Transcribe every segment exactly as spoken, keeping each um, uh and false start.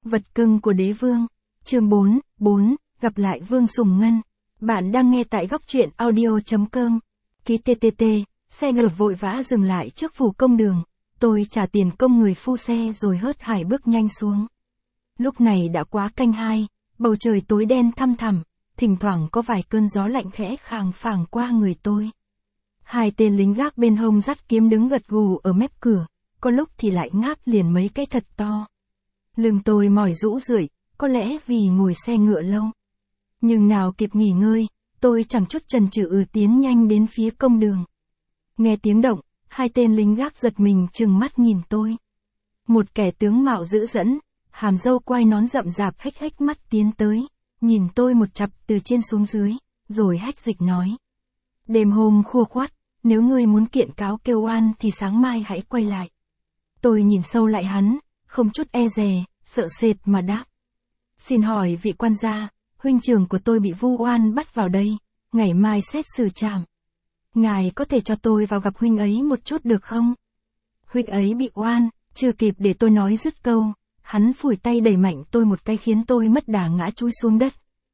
Vật cưng của đế vương. Chương bốn, bốn, gặp lại Vương Sùng Ngân. Bạn đang nghe tại góc truyện audio chấm com. Ký tê tê tê, xe ngựa vội vã dừng lại trước phủ công đường. Tôi trả tiền công người phu xe rồi hớt hải bước nhanh xuống. Lúc này đã quá canh hai, bầu trời tối đen thăm thẳm, thỉnh thoảng có vài cơn gió lạnh khẽ khàng phảng qua người tôi. Hai tên lính gác bên hông dắt kiếm đứng gật gù ở mép cửa, có lúc thì lại ngáp liền mấy cái thật to. Lưng tôi mỏi rũ rượi, có lẽ vì ngồi xe ngựa lâu. Nhưng nào kịp nghỉ ngơi, tôi chẳng chút chần chừ ừ tiến nhanh đến phía công đường. Nghe tiếng động, hai tên lính gác giật mình trừng mắt nhìn tôi. Một kẻ tướng mạo dữ dẫn, hàm râu quai nón rậm rạp hếch hếch mắt tiến tới, nhìn tôi một chặp từ trên xuống dưới, rồi hách dịch nói. Đêm hôm khua khoắt, nếu ngươi muốn kiện cáo kêu oan thì sáng mai hãy quay lại. Tôi nhìn sâu lại hắn, không chút e dè, sợ sệt mà đáp. Xin hỏi vị quan gia, huynh trưởng của tôi bị vu oan bắt vào đây, ngày mai xét xử trảm. Ngài có thể cho tôi vào gặp huynh ấy một chút được không? Huynh ấy bị oan, chưa kịp để tôi nói dứt câu, hắn phủi tay đẩy mạnh tôi một cái khiến tôi mất đà ngã chui xuống đất.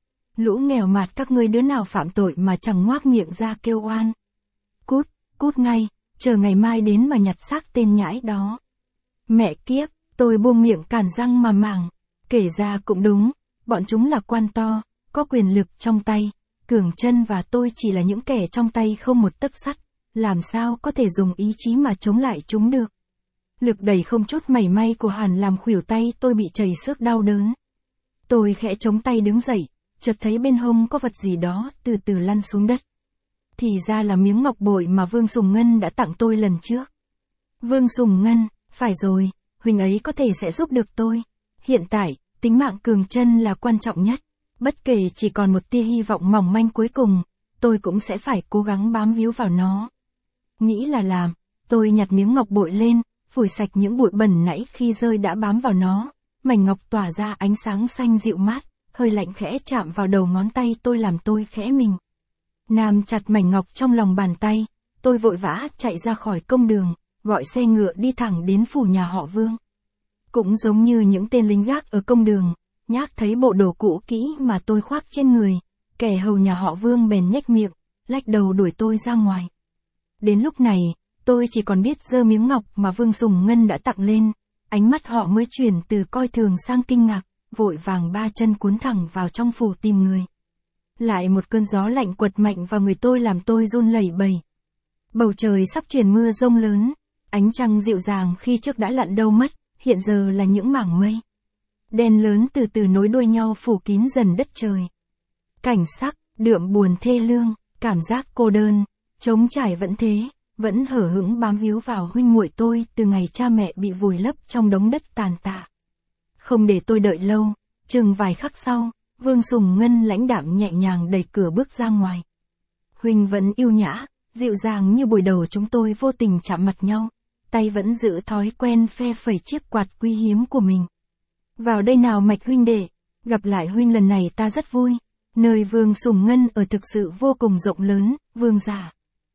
Lũ nghèo mạt các ngươi đứa nào phạm tội mà chẳng ngoác miệng ra kêu oan. Cút, cút ngay, chờ ngày mai đến mà nhặt xác tên nhãi đó. Mẹ kiếp, tôi buông miệng cản răng mà màng. Kể ra cũng đúng, bọn chúng là quan to, có quyền lực trong tay. Cường Chân và tôi chỉ là những kẻ trong tay không một tấc sắt, làm sao có thể dùng ý chí mà chống lại chúng được. Lực đẩy không chút mảy may của Hàn làm khuỷu tay tôi bị chảy xước đau đớn. Tôi khẽ chống tay đứng dậy, chợt thấy bên hông có vật gì đó từ từ lăn xuống đất. Thì ra là miếng ngọc bội mà Vương Sùng Ngân đã tặng tôi lần trước. Vương Sùng Ngân, phải rồi, huynh ấy có thể sẽ giúp được tôi. Hiện tại, tính mạng Cường Chân là quan trọng nhất. Bất kể chỉ còn một tia hy vọng mỏng manh cuối cùng, tôi cũng sẽ phải cố gắng bám víu vào nó. Nghĩ là làm, tôi nhặt miếng ngọc bội lên, phủi sạch những bụi bẩn nãy khi rơi đã bám vào nó. Mảnh ngọc tỏa ra ánh sáng xanh dịu mát, hơi lạnh khẽ chạm vào đầu ngón tay tôi làm tôi khẽ mình. Nắm chặt mảnh ngọc trong lòng bàn tay, tôi vội vã chạy ra khỏi công đường, gọi xe ngựa đi thẳng đến phủ nhà họ Vương. Cũng giống như những tên lính gác ở công đường, Nhác thấy bộ đồ cũ kỹ mà tôi khoác trên người, kẻ hầu nhà họ Vương bèn nhếch miệng, lách đầu đuổi tôi ra ngoài. Đến lúc này, tôi chỉ còn biết giơ miếng ngọc mà Vương Sùng Ngân đã tặng lên, ánh mắt họ mới chuyển từ coi thường sang kinh ngạc, vội vàng ba chân cuốn thẳng vào trong phủ tìm người. Lại một cơn gió lạnh quật mạnh vào người tôi làm tôi run lẩy bẩy. Bầu trời sắp chuyển mưa rông lớn, ánh trăng dịu dàng khi trước đã lặn đâu mất, hiện giờ là những mảng mây đen lớn từ từ nối đuôi nhau phủ kín dần đất trời. Cảnh sắc, đượm buồn thê lương, cảm giác cô đơn, trống trải vẫn thế, vẫn hở hững bám víu vào huynh muội tôi từ ngày cha mẹ bị vùi lấp trong đống đất tàn tạ. Không để tôi đợi lâu, chừng vài khắc sau, Vương Sùng Ngân lãnh đạm nhẹ nhàng đẩy cửa bước ra ngoài. Huynh vẫn yêu nhã, dịu dàng như buổi đầu chúng tôi vô tình chạm mặt nhau, tay vẫn giữ thói quen phe phẩy chiếc quạt quý hiếm của mình. Vào đây nào Mạch huynh đệ, gặp lại huynh lần này ta rất vui. Nơi Vương Sùng Ngân ở thực sự vô cùng rộng lớn, vương giả.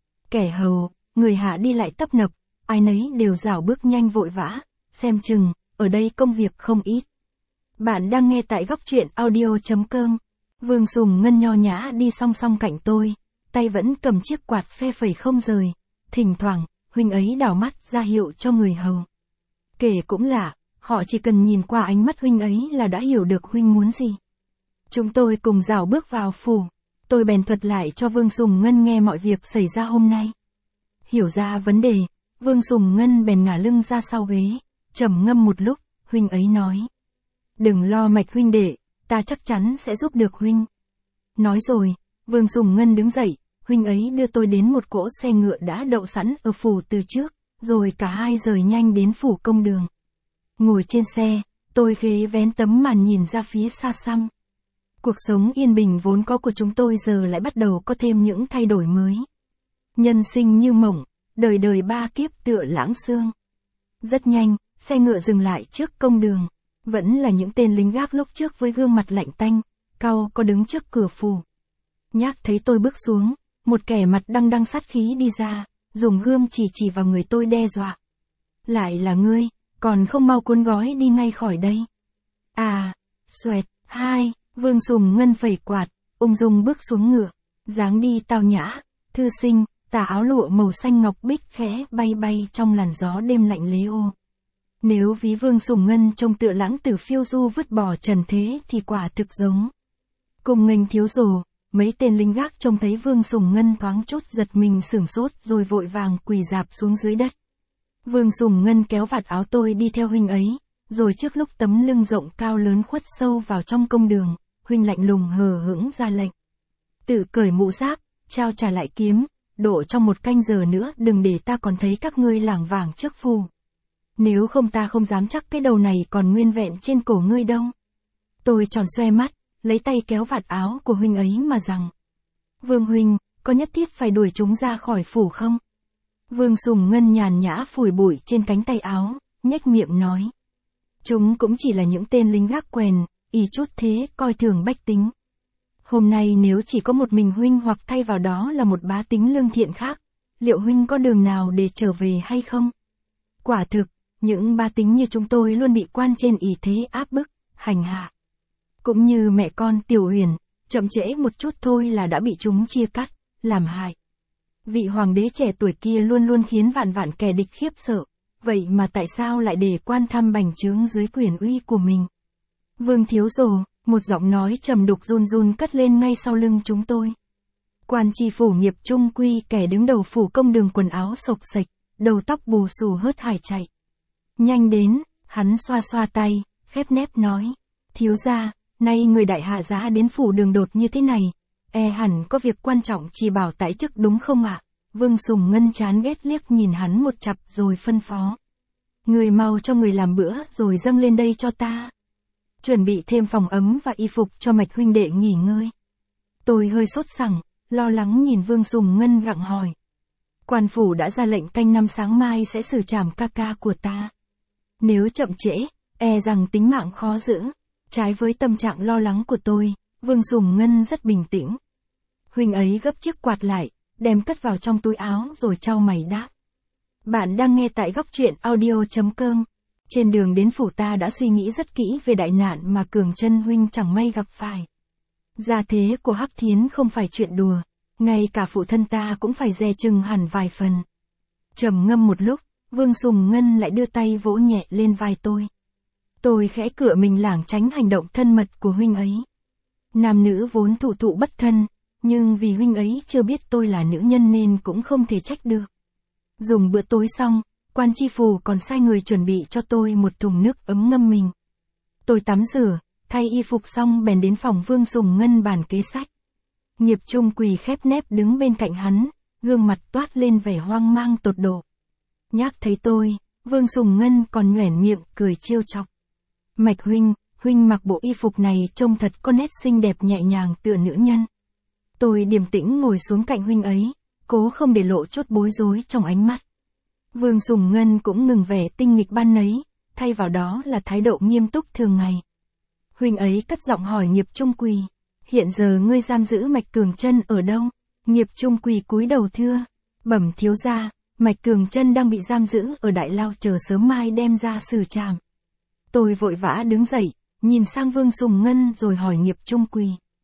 Kẻ hầu, người hạ đi lại tấp nập, ai nấy đều rảo bước nhanh vội vã, xem chừng, ở đây công việc không ít. Bạn đang nghe tại góc truyện audio chấm com. Vương Sùng Ngân nho nhã đi song song cạnh tôi, tay vẫn cầm chiếc quạt phe phẩy không rời, thỉnh thoảng, huynh ấy đảo mắt ra hiệu cho người hầu. Kể cũng lạ, họ chỉ cần nhìn qua ánh mắt huynh ấy là đã hiểu được huynh muốn gì. Chúng tôi cùng rảo bước vào phủ, tôi bèn thuật lại cho Vương Sùng Ngân nghe mọi việc xảy ra hôm nay. Hiểu ra vấn đề, Vương Sùng Ngân bèn ngả lưng ra sau ghế, trầm ngâm một lúc, huynh ấy nói. Đừng lo Mạch huynh đệ, ta chắc chắn sẽ giúp được huynh. Nói rồi, Vương Sùng Ngân đứng dậy, huynh ấy đưa tôi đến một cỗ xe ngựa đã đậu sẵn ở phủ từ trước, rồi cả hai rời nhanh đến phủ công đường. Ngồi trên xe, tôi ghé vén tấm màn nhìn ra phía xa xăm. Cuộc sống yên bình vốn có của chúng tôi giờ lại bắt đầu có thêm những thay đổi mới. Nhân sinh như mộng, đời đời ba kiếp tựa lãng xương. Rất nhanh, xe ngựa dừng lại trước công đường. Vẫn là những tên lính gác lúc trước với gương mặt lạnh tanh, cau có đứng trước cửa phủ. Nhác thấy tôi bước xuống, một kẻ mặt đăng đăng sát khí đi ra, dùng gươm chỉ chỉ vào người tôi đe dọa. Lại là ngươi, còn không mau cuốn gói đi ngay khỏi đây. À, Xoẹt, hai, Vương Sùng Ngân phẩy quạt, ung dung bước xuống ngựa, dáng đi tao nhã, thư sinh, tà áo lụa màu xanh ngọc bích khẽ bay bay trong làn gió đêm lạnh lế ô. Nếu ví Vương Sùng Ngân trông tựa lãng tử phiêu du vứt bỏ trần thế thì quả thực giống. Cùng nghênh thiếu rồ, mấy tên lính gác trông thấy Vương Sùng Ngân thoáng chốc giật mình sửng sốt rồi vội vàng quỳ rạp xuống dưới đất. Vương Sùng Ngân kéo vạt áo tôi đi theo huynh ấy, rồi trước lúc tấm lưng rộng cao lớn khuất sâu vào trong công đường, huynh lạnh lùng hờ hững ra lệnh. Tự cởi mũ giáp, trao trả lại kiếm, độ trong một canh giờ nữa đừng để ta còn thấy các ngươi lảng vảng trước phù. Nếu không ta không dám chắc cái đầu này còn nguyên vẹn trên cổ ngươi đâu. Tôi tròn xoe mắt, lấy tay kéo vạt áo của huynh ấy mà rằng. Vương huynh, có nhất thiết phải đuổi chúng ra khỏi phủ không? Vương Sùng Ngân nhàn nhã phủi bụi trên cánh tay áo, nhếch miệng nói. Chúng cũng chỉ là những tên lính gác quèn, y chút thế coi thường bách tính. Hôm nay nếu chỉ có một mình huynh hoặc thay vào đó là một bá tính lương thiện khác, liệu huynh có đường nào để trở về hay không? Quả thực, những bá tính như chúng tôi luôn bị quan trên ỷ thế áp bức, hành hạ. Cũng như mẹ con Tiểu Huyền, chậm trễ một chút thôi là đã bị chúng chia cắt, làm hại. Vị hoàng đế trẻ tuổi kia luôn luôn khiến vạn vạn kẻ địch khiếp sợ, vậy mà tại sao lại để quan thăm bành trướng dưới quyền uy của mình? Vương thiếu rồ, một giọng nói trầm đục run run cất lên ngay sau lưng chúng tôi. Quan tri phủ Nghiệp Trung Quy, kẻ đứng đầu phủ công đường, quần áo xộc xệch, đầu tóc bù xù hớt hải chạy. Nhanh đến, hắn xoa xoa tay, khép nép nói. Thiếu gia, nay người đại hạ giá đến phủ đường đột như thế này, e hẳn có việc quan trọng chỉ bảo tại chức đúng không ạ? Vương Sùng Ngân chán ghét liếc nhìn hắn một chặp rồi phân phó. Người mau cho người làm bữa rồi dâng lên đây cho ta. Chuẩn bị thêm phòng ấm và y phục cho Mạch huynh đệ nghỉ ngơi. Tôi hơi sốt sẳng, lo lắng nhìn Vương Sùng Ngân gặng hỏi. Quan phủ đã ra lệnh canh năm sáng mai sẽ xử trảm ca ca của ta. Nếu chậm trễ, e rằng tính mạng khó giữ. Trái với tâm trạng lo lắng của tôi, Vương Sùng Ngân rất bình tĩnh. Huynh ấy gấp chiếc quạt lại, đem cất vào trong túi áo rồi chau mày đáp. Bạn đang nghe tại góc truyện audio chấm com. Trên đường đến phủ ta đã suy nghĩ rất kỹ về đại nạn mà Cường Chân huynh chẳng may gặp phải. Gia thế của Hắc Thiến không phải chuyện đùa, ngay cả phụ thân ta cũng phải dè chừng hẳn vài phần. Trầm ngâm một lúc, Vương Sùng Ngân lại đưa tay vỗ nhẹ lên vai tôi. Tôi khẽ cựa mình lảng tránh hành động thân mật của huynh ấy. Nam nữ vốn thụ thụ bất thân, nhưng vì huynh ấy chưa biết tôi là nữ nhân nên cũng không thể trách được. Dùng bữa tối xong, quan tri phủ còn sai người chuẩn bị cho tôi một thùng nước ấm ngâm mình. Tôi tắm rửa, thay y phục xong bèn đến phòng Vương Sùng Ngân bàn kế sách. Nghiệp Trung Quỳ khép nép đứng bên cạnh hắn, gương mặt toát lên vẻ hoang mang tột độ. Nhắc thấy tôi, Vương Sùng Ngân còn nhoẻn miệng cười trêu chọc. Mạch huynh, huynh mặc bộ y phục này trông thật có nét xinh đẹp nhẹ nhàng tựa nữ nhân. Tôi điềm tĩnh ngồi xuống cạnh huynh ấy, cố không để lộ chút bối rối trong ánh mắt. Vương Sùng Ngân cũng ngừng vẻ tinh nghịch ban nấy, thay vào đó là thái độ nghiêm túc thường ngày. Huynh ấy cất giọng hỏi Nghiệp Trung Quỳ, hiện giờ ngươi giam giữ Mạch Cường Chân ở đâu? Nghiệp Trung Quỳ cúi đầu thưa, bẩm thiếu gia, Mạch Cường Chân đang bị giam giữ ở đại lao chờ sớm mai đem ra xử trảm. Tôi vội vã đứng dậy, nhìn sang Vương Sùng Ngân rồi hỏi Nghiệp Trung Quỳ.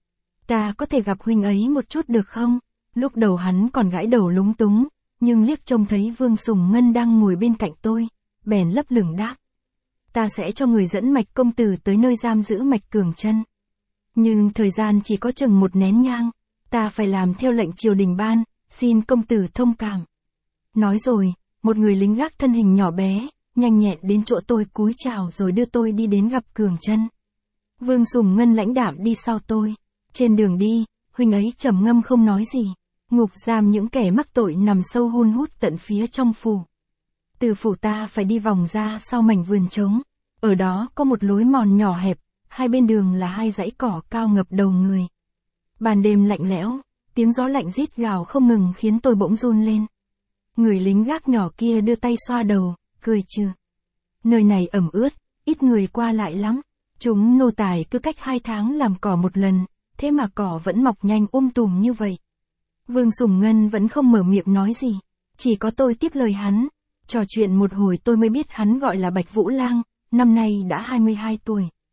Ta có thể gặp huynh ấy một chút được không? Lúc đầu hắn còn gãi đầu lúng túng, nhưng liếc trông thấy Vương Sùng Ngân đang ngồi bên cạnh tôi, bèn lấp lửng đáp. Ta sẽ cho người dẫn Mạch công tử tới nơi giam giữ Mạch Cường Chân. Nhưng thời gian chỉ có chừng một nén nhang, ta phải làm theo lệnh triều đình ban, xin công tử thông cảm. Nói rồi, một người lính gác thân hình nhỏ bé, nhanh nhẹn đến chỗ tôi cúi chào rồi đưa tôi đi đến gặp Cường Chân. Vương Sùng Ngân lãnh đạm đi sau tôi. Trên đường đi, huynh ấy trầm ngâm không nói gì. Ngục giam những kẻ mắc tội nằm sâu hun hút tận phía trong phủ. Từ phủ ta phải đi vòng ra sau mảnh vườn trống. Ở đó có một lối mòn nhỏ hẹp, hai bên đường là hai dãy cỏ cao ngập đầu người. Ban đêm lạnh lẽo, tiếng gió lạnh rít gào không ngừng khiến tôi bỗng run lên. Người lính gác nhỏ kia đưa tay xoa đầu, cười trừ. Nơi này ẩm ướt, ít người qua lại lắm. Chúng nô tài cứ cách hai tháng làm cỏ một lần, thế mà cỏ vẫn mọc nhanh um tùm như vậy. Vương Sùng Ngân vẫn không mở miệng nói gì, chỉ có tôi tiếp lời hắn. Trò chuyện một hồi tôi mới biết hắn gọi là Bạch Vũ Lang, năm nay đã hai mươi hai tuổi.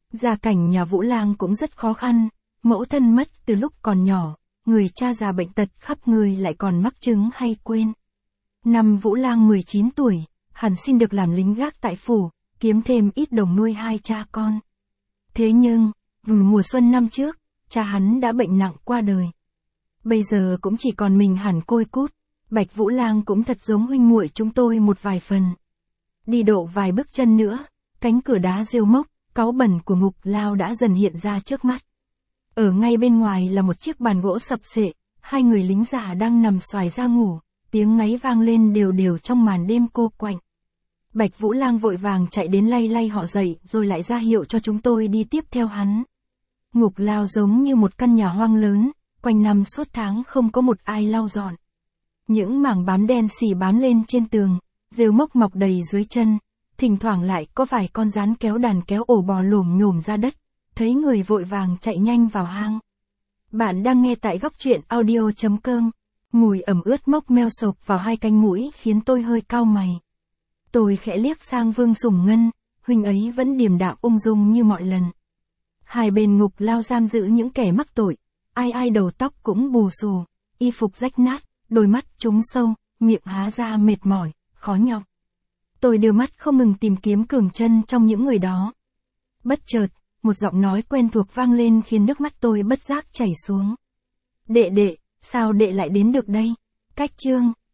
Gia cảnh nhà Vũ Lang cũng rất khó khăn, mẫu thân mất từ lúc còn nhỏ, người cha già bệnh tật khắp người lại còn mắc chứng hay quên. Năm Vũ Lang mười chín tuổi, hắn xin được làm lính gác tại phủ, kiếm thêm ít đồng nuôi hai cha con. Thế nhưng, mùa xuân năm trước, cha hắn đã bệnh nặng qua đời. Bây giờ cũng chỉ còn mình hắn côi cút, Bạch Vũ Lang cũng thật giống huynh muội chúng tôi một vài phần. Đi độ vài bước chân nữa, cánh cửa đá rêu mốc, cáu bẩn của ngục lao đã dần hiện ra trước mắt. Ở ngay bên ngoài là một chiếc bàn gỗ sập xệ, hai người lính già đang nằm xoài ra ngủ, tiếng ngáy vang lên đều đều trong màn đêm cô quạnh. Bạch Vũ Lang vội vàng chạy đến lay lay họ dậy rồi lại ra hiệu cho chúng tôi đi tiếp theo hắn. Ngục lao giống như một căn nhà hoang lớn, quanh năm suốt tháng không có một ai lau dọn. Những mảng bám đen xì bám lên trên tường, rêu mốc mọc đầy dưới chân, thỉnh thoảng lại có vài con rắn kéo đàn kéo ổ bò lổm nhổm ra đất, thấy người vội vàng chạy nhanh vào hang. Bạn đang nghe tại góc truyện audio chấm com. Mùi ẩm ướt mốc meo sộc vào hai cánh mũi khiến tôi hơi cau mày. Tôi khẽ liếc sang Vương Sùng Ngân, huynh ấy vẫn điềm đạm ung dung như mọi lần. Hai bên ngục lao giam giữ những kẻ mắc tội, ai ai đầu tóc cũng bù xù, y phục rách nát, đôi mắt trúng sâu, miệng há ra mệt mỏi, khó nhọc. Tôi đưa mắt không ngừng tìm kiếm Cường Trân trong những người đó. Bất chợt, một giọng nói quen thuộc vang lên khiến nước mắt tôi bất giác chảy xuống. Đệ đệ, sao đệ lại đến được đây? Cách chương